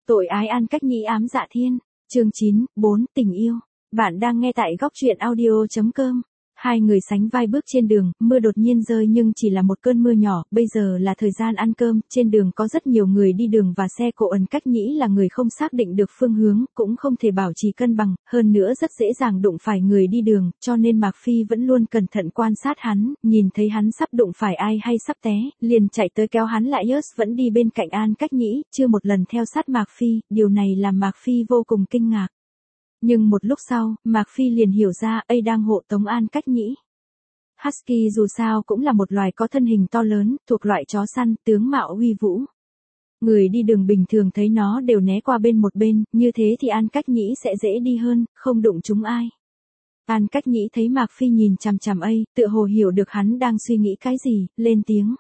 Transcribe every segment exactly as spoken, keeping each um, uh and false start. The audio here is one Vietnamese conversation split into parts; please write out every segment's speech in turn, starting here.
Tội ái An Cách Nhĩ ám dạ thiên. Chương chín, bốn, tình yêu. Bạn đang nghe tại góc truyện audio chấm com. Hai người sánh vai bước trên đường, mưa đột nhiên rơi nhưng chỉ là một cơn mưa nhỏ, bây giờ là thời gian ăn cơm, trên đường có rất nhiều người đi đường và xe cộ. Ân Cách Nhĩ là người không xác định được phương hướng, cũng không thể bảo trì cân bằng, hơn nữa rất dễ dàng đụng phải người đi đường, cho nên Mạc Phi vẫn luôn cẩn thận quan sát hắn, nhìn thấy hắn sắp đụng phải ai hay sắp té, liền chạy tới kéo hắn lại. Yus vẫn đi bên cạnh An Cách Nhĩ, chưa một lần theo sát Mạc Phi, điều này làm Mạc Phi vô cùng kinh ngạc. Nhưng một lúc sau, Mạc Phi liền hiểu ra, ấy đang hộ tống An Cách Nhĩ. Husky dù sao cũng là một loài có thân hình to lớn, thuộc loại chó săn, tướng mạo uy vũ. Người đi đường bình thường thấy nó đều né qua bên một bên, như thế thì An Cách Nhĩ sẽ dễ đi hơn, không đụng chúng ai. An Cách Nhĩ thấy Mạc Phi nhìn chằm chằm ấy, tựa hồ hiểu được hắn đang suy nghĩ cái gì, lên tiếng.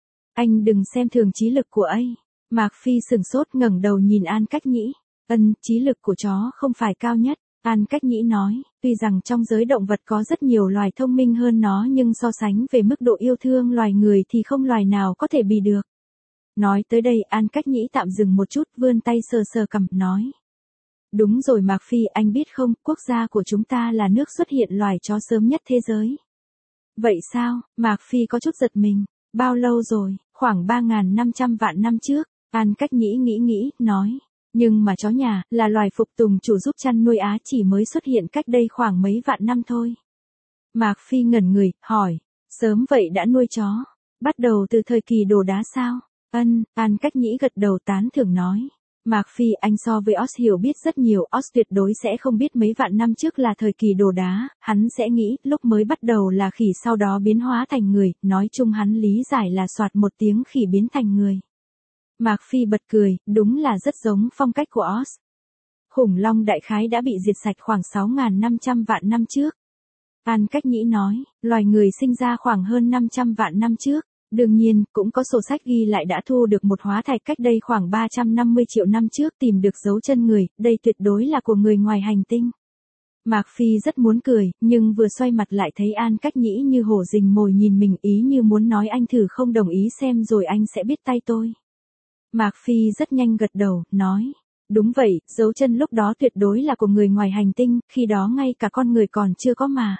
Anh đừng xem thường trí lực của ấy. Mạc Phi sừng sốt ngẩng đầu nhìn An Cách Nhĩ. Ân, trí lực của chó không phải cao nhất, An Cách Nhĩ nói, tuy rằng trong giới động vật có rất nhiều loài thông minh hơn nó nhưng so sánh về mức độ yêu thương loài người thì không loài nào có thể bì được. Nói tới đây An Cách Nhĩ tạm dừng một chút, vươn tay sờ sờ cằm, nói. Đúng rồi Mạc Phi, anh biết không, quốc gia của chúng ta là nước xuất hiện loài chó sớm nhất thế giới. Vậy sao? Mạc Phi có chút giật mình. Bao lâu rồi? Khoảng ba nghìn năm trăm vạn năm trước. An Cách Nhĩ nghĩ nghĩ, nói. Nhưng mà chó nhà, là loài phục tùng chủ giúp chăn nuôi Á, chỉ mới xuất hiện cách đây khoảng mấy vạn năm thôi. Mạc Phi ngẩn người, hỏi, sớm vậy đã nuôi chó? Bắt đầu từ thời kỳ đồ đá sao? Ân, An Cách Nhĩ gật đầu tán thưởng nói. Mạc Phi, anh so với Oz hiểu biết rất nhiều, Oz tuyệt đối sẽ không biết mấy vạn năm trước là thời kỳ đồ đá, hắn sẽ nghĩ lúc mới bắt đầu là khỉ sau đó biến hóa thành người, nói chung hắn lý giải là soạt một tiếng khỉ biến thành người. Mạc Phi bật cười, đúng là rất giống phong cách của Oz. Khủng long đại khái đã bị diệt sạch khoảng sáu nghìn năm trăm vạn năm trước. An Cách Nhĩ nói, loài người sinh ra khoảng hơn năm trăm vạn năm trước. Đương nhiên, cũng có sổ sách ghi lại đã thu được một hóa thạch cách đây khoảng ba trăm năm mươi triệu năm trước, tìm được dấu chân người, đây tuyệt đối là của người ngoài hành tinh. Mạc Phi rất muốn cười, nhưng vừa xoay mặt lại thấy An Cách Nhĩ như hổ rình mồi nhìn mình, ý như muốn nói anh thử không đồng ý xem rồi anh sẽ biết tay tôi. Mạc Phi rất nhanh gật đầu, nói. Đúng vậy, dấu chân lúc đó tuyệt đối là của người ngoài hành tinh, khi đó ngay cả con người còn chưa có mà.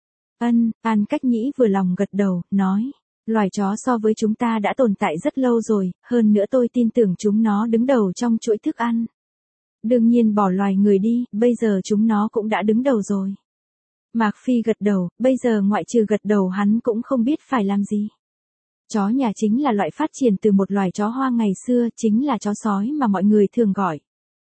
Ân, An Cách Nhĩ vừa lòng gật đầu, nói. Loài chó so với chúng ta đã tồn tại rất lâu rồi, hơn nữa tôi tin tưởng chúng nó đứng đầu trong chuỗi thức ăn. Đương nhiên bỏ loài người đi, bây giờ chúng nó cũng đã đứng đầu rồi. Mạc Phi gật đầu, bây giờ ngoại trừ gật đầu hắn cũng không biết phải làm gì. Chó nhà chính là loại phát triển từ một loài chó hoang ngày xưa, chính là chó sói mà mọi người thường gọi.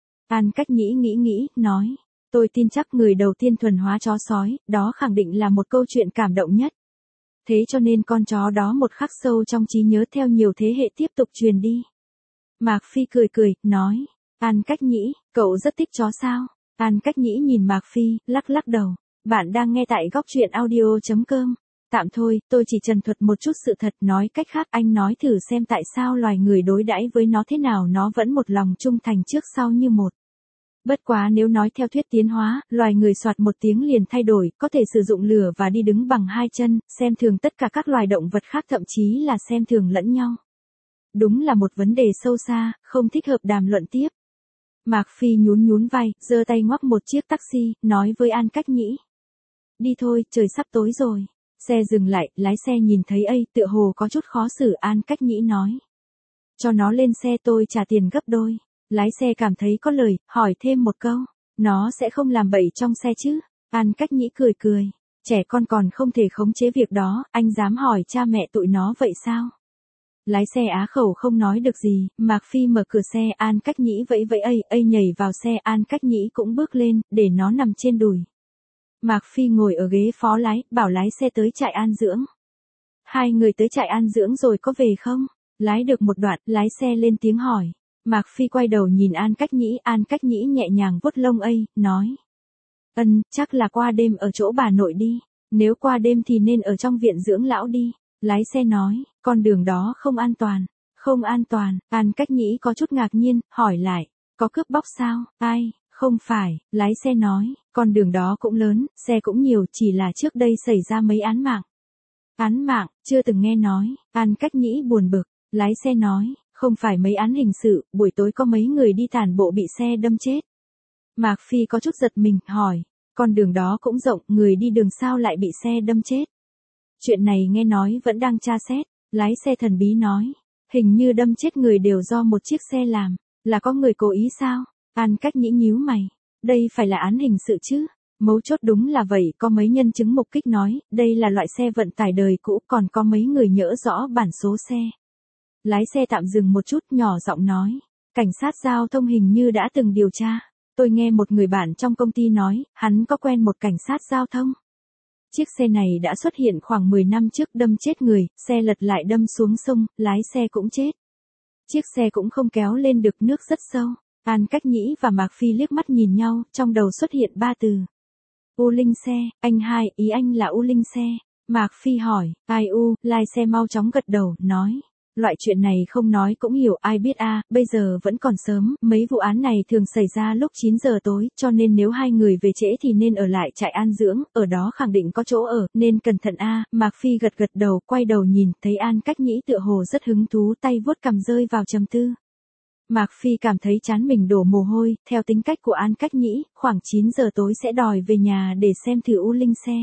An Cách Nhĩ nghĩ nghĩ, nói, tôi tin chắc người đầu tiên thuần hóa chó sói, đó khẳng định là một câu chuyện cảm động nhất. Thế cho nên con chó đó một khắc sâu trong trí nhớ theo nhiều thế hệ tiếp tục truyền đi. Mạc Phi cười cười, nói, An Cách Nhĩ, cậu rất thích chó sao? An Cách Nhĩ nhìn Mạc Phi, lắc lắc đầu. Bạn đang nghe tại góc truyện audio chấm com. Tạm thôi, tôi chỉ trần thuật một chút sự thật, nói cách khác anh nói thử xem tại sao loài người đối đãi với nó thế nào, nó vẫn một lòng trung thành trước sau như một. Bất quá nếu nói theo thuyết tiến hóa, loài người soạt một tiếng liền thay đổi, có thể sử dụng lửa và đi đứng bằng hai chân, xem thường tất cả các loài động vật khác, thậm chí là xem thường lẫn nhau. Đúng là một vấn đề sâu xa, không thích hợp đàm luận tiếp. Mạc Phi nhún nhún vai, giơ tay ngoắc một chiếc taxi, nói với An Cách Nhĩ. Đi thôi, trời sắp tối rồi. Xe dừng lại, lái xe nhìn thấy ấy, tựa hồ có chút khó xử. An Cách Nhĩ nói. Cho nó lên xe, tôi trả tiền gấp đôi. Lái xe cảm thấy có lời, hỏi thêm một câu. Nó sẽ không làm bậy trong xe chứ? An Cách Nhĩ cười cười. Trẻ con còn không thể khống chế việc đó, anh dám hỏi cha mẹ tụi nó vậy sao? Lái xe á khẩu không nói được gì, Mạc Phi mở cửa xe, An Cách Nhĩ vẫy vẫy ấy, ấy nhảy vào xe, An Cách Nhĩ cũng bước lên, để nó nằm trên đùi. Mạc Phi ngồi ở ghế phó lái, bảo lái xe tới trại an dưỡng. Hai người tới trại an dưỡng rồi có về không? Lái được một đoạn, lái xe lên tiếng hỏi. Mạc Phi quay đầu nhìn An Cách Nhĩ, An Cách Nhĩ nhẹ nhàng vuốt lông ấy, nói. Ân, chắc là qua đêm ở chỗ bà nội đi. Nếu qua đêm thì nên ở trong viện dưỡng lão đi. Lái xe nói, con đường đó không an toàn. Không an toàn, An Cách Nhĩ có chút ngạc nhiên, hỏi lại. Có cướp bóc sao? Ai? Không phải, lái xe nói, con đường đó cũng lớn, xe cũng nhiều, chỉ là trước đây xảy ra mấy án mạng. Án mạng, chưa từng nghe nói, An Cách Nhĩ buồn bực, lái xe nói, Không phải mấy án hình sự, buổi tối có mấy người đi tản bộ bị xe đâm chết. Mạc Phi có chút giật mình, hỏi, con đường đó cũng rộng, người đi đường sao lại bị xe đâm chết? Chuyện này nghe nói vẫn đang tra xét, lái xe thần bí nói, hình như đâm chết người đều do một chiếc xe làm, là có người cố ý sao? An Cách Nhĩ nhíu mày, đây phải là án hình sự chứ? Mấu chốt đúng là vậy, có mấy nhân chứng mục kích nói, đây là loại xe vận tải đời cũ, còn có mấy người nhớ rõ bản số xe. Lái xe tạm dừng một chút, nhỏ giọng nói, cảnh sát giao thông hình như đã từng điều tra. Tôi nghe một người bạn trong công ty nói, hắn có quen một cảnh sát giao thông. Chiếc xe này đã xuất hiện khoảng mười năm trước, đâm chết người, xe lật lại đâm xuống sông, lái xe cũng chết. Chiếc xe cũng không kéo lên được, nước rất sâu. An Cách Nhĩ và Mạc Phi liếc mắt nhìn nhau, trong đầu xuất hiện ba từ. U Linh xe, anh hai, ý anh là U Linh xe. Mạc Phi hỏi, ai U, lai xe mau chóng gật đầu, nói. Loại chuyện này không nói cũng hiểu, ai biết a, à, bây giờ vẫn còn sớm, mấy vụ án này thường xảy ra lúc chín giờ tối, cho nên nếu hai người về trễ thì nên ở lại trại an dưỡng, ở đó khẳng định có chỗ ở, nên cẩn thận a. À. Mạc Phi gật gật đầu, quay đầu nhìn, thấy An Cách Nhĩ tựa hồ rất hứng thú, tay vuốt cằm rơi vào trầm tư. Mạc Phi cảm thấy trán mình đổ mồ hôi, theo tính cách của An Cách Nhĩ, khoảng chín giờ tối sẽ đòi về nhà để xem thử U Linh xe.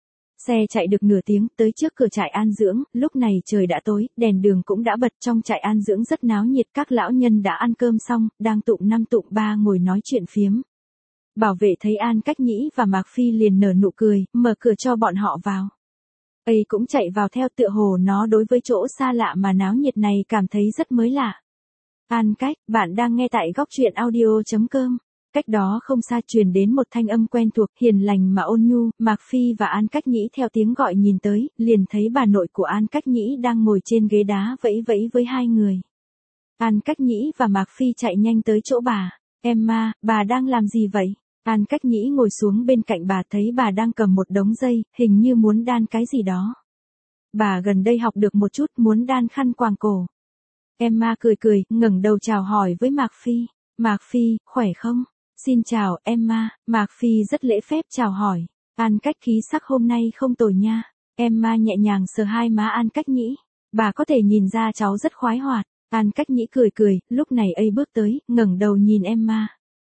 Xe chạy được nửa tiếng, tới trước cửa trại an dưỡng, lúc này trời đã tối, đèn đường cũng đã bật, trong trại an dưỡng rất náo nhiệt, các lão nhân đã ăn cơm xong, đang tụng năm tụng ba ngồi nói chuyện phiếm. Bảo vệ thấy An Cách Nhĩ và Mạc Phi liền nở nụ cười, mở cửa cho bọn họ vào. Ấy cũng chạy vào theo, tựa hồ nó đối với chỗ xa lạ mà náo nhiệt này cảm thấy rất mới lạ. An Cách, bạn đang nghe tại góc truyện audio chấm com. Cách đó không xa truyền đến một thanh âm quen thuộc, hiền lành mà ôn nhu, Mạc Phi và An Cách Nhĩ theo tiếng gọi nhìn tới, liền thấy bà nội của An Cách Nhĩ đang ngồi trên ghế đá vẫy vẫy với hai người. An Cách Nhĩ và Mạc Phi chạy nhanh tới chỗ bà. Emma, bà đang làm gì vậy? An Cách Nhĩ ngồi xuống bên cạnh bà, thấy bà đang cầm một đống dây, hình như muốn đan cái gì đó. Bà gần đây học được một chút, muốn đan khăn quàng cổ. Emma cười cười, ngẩng đầu chào hỏi với Mạc Phi. Mạc Phi, khỏe không? Xin chào, Emma. Mạc Phi rất lễ phép chào hỏi. An Cách khí sắc hôm nay không tồi nha. Emma nhẹ nhàng sờ hai má An Cách Nhĩ. Bà có thể nhìn ra cháu rất khoái hoạt. An Cách Nhĩ cười cười, lúc này ấy bước tới, ngẩng đầu nhìn Emma.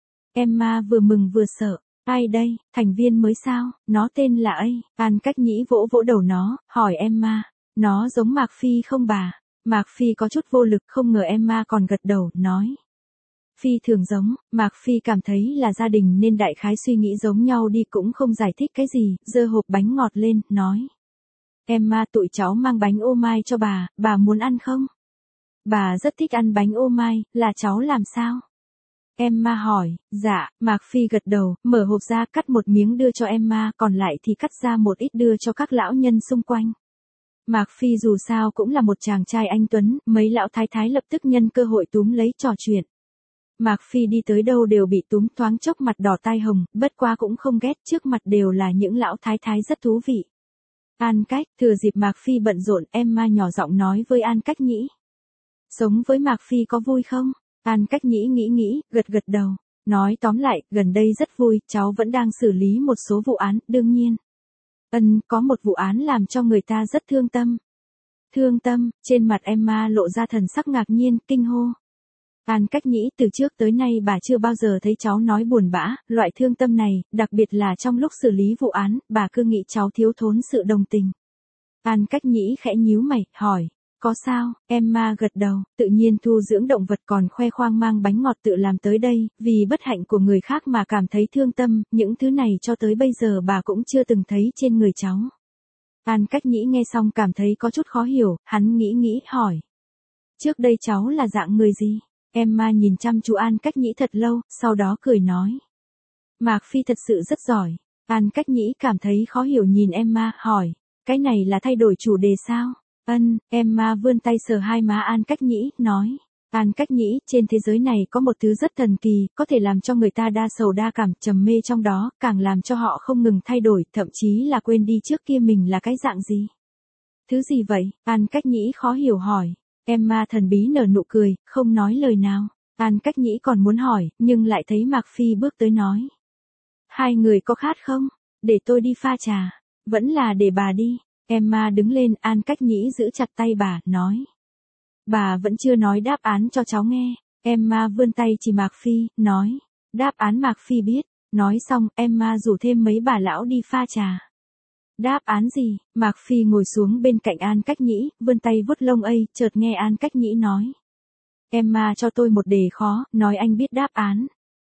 Emma vừa mừng vừa sợ. Ai đây, thành viên mới sao? Nó tên là ấy. An Cách Nhĩ vỗ vỗ đầu nó, hỏi Emma. Nó giống Mạc Phi không bà? Mạc Phi có chút vô lực, không ngờ Emma còn gật đầu, nói. Phi thường giống, Mạc Phi cảm thấy là gia đình nên đại khái suy nghĩ giống nhau đi, cũng không giải thích cái gì, giơ hộp bánh ngọt lên, nói. Emma, tụi cháu mang bánh ô mai cho bà, bà muốn ăn không? Bà rất thích ăn bánh ô mai, là cháu làm sao? Emma hỏi, dạ, Mạc Phi gật đầu, mở hộp ra cắt một miếng đưa cho Emma, còn lại thì cắt ra một ít đưa cho các lão nhân xung quanh. Mạc Phi dù sao cũng là một chàng trai anh tuấn, mấy lão thái thái lập tức nhân cơ hội túm lấy trò chuyện. Mạc Phi đi tới đâu đều bị túm, thoáng chốc mặt đỏ tai hồng, bất quá cũng không ghét, trước mặt đều là những lão thái thái rất thú vị. An Cách, thừa dịp Mạc Phi bận rộn, Emma nhỏ giọng nói với An Cách Nhĩ. Sống với Mạc Phi có vui không? An Cách Nhĩ nghĩ nghĩ, gật gật đầu. Nói tóm lại, gần đây rất vui, cháu vẫn đang xử lý một số vụ án, đương nhiên. Ân, có một vụ án làm cho người ta rất thương tâm. Thương tâm, trên mặt Emma lộ ra thần sắc ngạc nhiên, kinh hô. An Cách Nhĩ, từ trước tới nay bà chưa bao giờ thấy cháu nói buồn bã, loại thương tâm này, đặc biệt là trong lúc xử lý vụ án, bà cứ nghĩ cháu thiếu thốn sự đồng tình. An Cách Nhĩ khẽ nhíu mày, hỏi, có sao? Emma gật đầu, tự nhiên thu dưỡng động vật còn khoe khoang mang bánh ngọt tự làm tới đây, vì bất hạnh của người khác mà cảm thấy thương tâm, những thứ này cho tới bây giờ bà cũng chưa từng thấy trên người cháu. An Cách Nhĩ nghe xong cảm thấy có chút khó hiểu, hắn nghĩ nghĩ, hỏi. Trước đây cháu là dạng người gì? Emma nhìn chăm chú An Cách Nhĩ thật lâu, sau đó cười nói. Mạc Phi thật sự rất giỏi. An Cách Nhĩ cảm thấy khó hiểu nhìn Emma, hỏi. Cái này là thay đổi chủ đề sao? Ân, Emma vươn tay sờ hai má An Cách Nhĩ, nói. An Cách Nhĩ, trên thế giới này có một thứ rất thần kỳ, có thể làm cho người ta đa sầu đa cảm, trầm mê trong đó, càng làm cho họ không ngừng thay đổi, thậm chí là quên đi trước kia mình là cái dạng gì. Thứ gì vậy? An Cách Nhĩ khó hiểu hỏi. Emma thần bí nở nụ cười, không nói lời nào. An Cách Nhĩ còn muốn hỏi, nhưng lại thấy Mạc Phi bước tới nói. Hai người có khát không? Để tôi đi pha trà. Vẫn là để bà đi. Emma đứng lên, An Cách Nhĩ giữ chặt tay bà, nói. Bà vẫn chưa nói đáp án cho cháu nghe. Emma vươn tay chỉ Mạc Phi, nói. Đáp án Mạc Phi biết. Nói xong, Emma rủ thêm mấy bà lão đi pha trà. Đáp án gì? Mạc Phi ngồi xuống bên cạnh An Cách Nhĩ, vươn tay vuốt lông ây, chợt nghe An Cách Nhĩ nói. Emma cho tôi một đề khó, nói anh biết đáp án.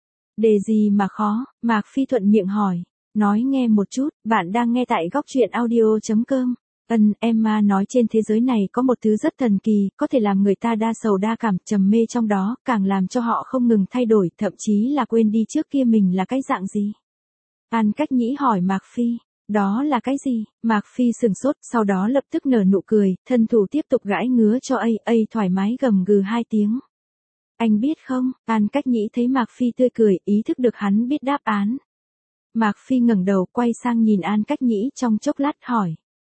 Đề gì mà khó? Mạc Phi thuận miệng hỏi. Nói nghe một chút, bạn đang nghe tại góc truyện audio.com. Ân, Emma nói trên thế giới này có một thứ rất thần kỳ, có thể làm người ta đa sầu đa cảm, trầm mê trong đó, càng làm cho họ không ngừng thay đổi, thậm chí là quên đi trước kia mình là cái dạng gì. An Cách Nhĩ hỏi Mạc Phi, đó là cái gì? Mạc Phi sừng sốt, sau đó lập tức nở nụ cười, thân thủ tiếp tục gãi ngứa cho A, A thoải mái gầm gừ hai tiếng. Anh biết không? An Cách Nhĩ thấy Mạc Phi tươi cười, ý thức được hắn biết đáp án. Mạc Phi ngẩng đầu quay sang nhìn An Cách Nhĩ trong chốc lát hỏi.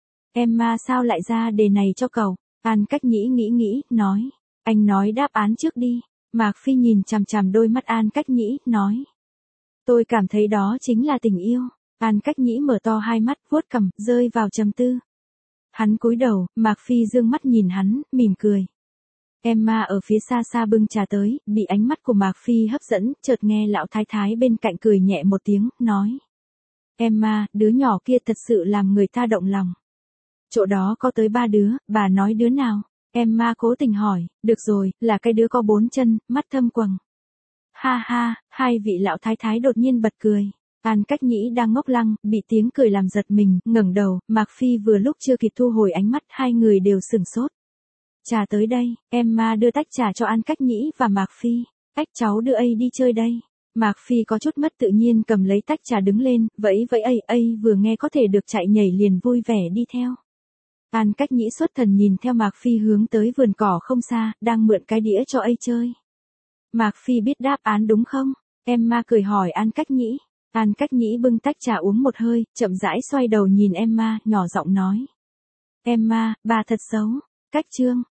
Emma sao lại ra đề này cho cậu? An Cách Nhĩ nghĩ nghĩ, nói. Anh nói đáp án trước đi. Mạc Phi nhìn chằm chằm đôi mắt An Cách Nhĩ, nói. Tôi cảm thấy đó chính là tình yêu. An Cách Nhĩ mở to hai mắt, vuốt cằm, rơi vào trầm tư. Hắn cúi đầu, Mạc Phi dương mắt nhìn hắn, mỉm cười. Emma ở phía xa xa bưng trà tới, bị ánh mắt của Mạc Phi hấp dẫn, chợt nghe lão thái thái bên cạnh cười nhẹ một tiếng, nói. Emma, đứa nhỏ kia thật sự làm người ta động lòng. Chỗ đó có tới ba đứa, bà nói đứa nào? Emma cố tình hỏi, được rồi, là cái đứa có bốn chân, mắt thâm quầng. Ha ha, hai vị lão thái thái đột nhiên bật cười. An Cách Nhĩ đang ngốc lăng, bị tiếng cười làm giật mình, ngẩng đầu, Mạc Phi vừa lúc chưa kịp thu hồi ánh mắt, hai người đều sửng sốt. Trà tới đây, Emma đưa tách trà cho An Cách Nhĩ và Mạc Phi. Ách cháu đưa A đi chơi đây. Mạc Phi có chút mất tự nhiên cầm lấy tách trà đứng lên, vẫy vẫy A, A vừa nghe có thể được chạy nhảy liền vui vẻ đi theo. An Cách Nhĩ xuất thần nhìn theo Mạc Phi hướng tới vườn cỏ không xa, đang mượn cái đĩa cho A chơi. Mạc Phi biết đáp án đúng không? Emma cười hỏi An Cách Nhĩ. An Cách Nhĩ bưng tách trà uống một hơi, chậm rãi xoay đầu nhìn Emma, nhỏ giọng nói. Emma, bà thật xấu. Cách chương,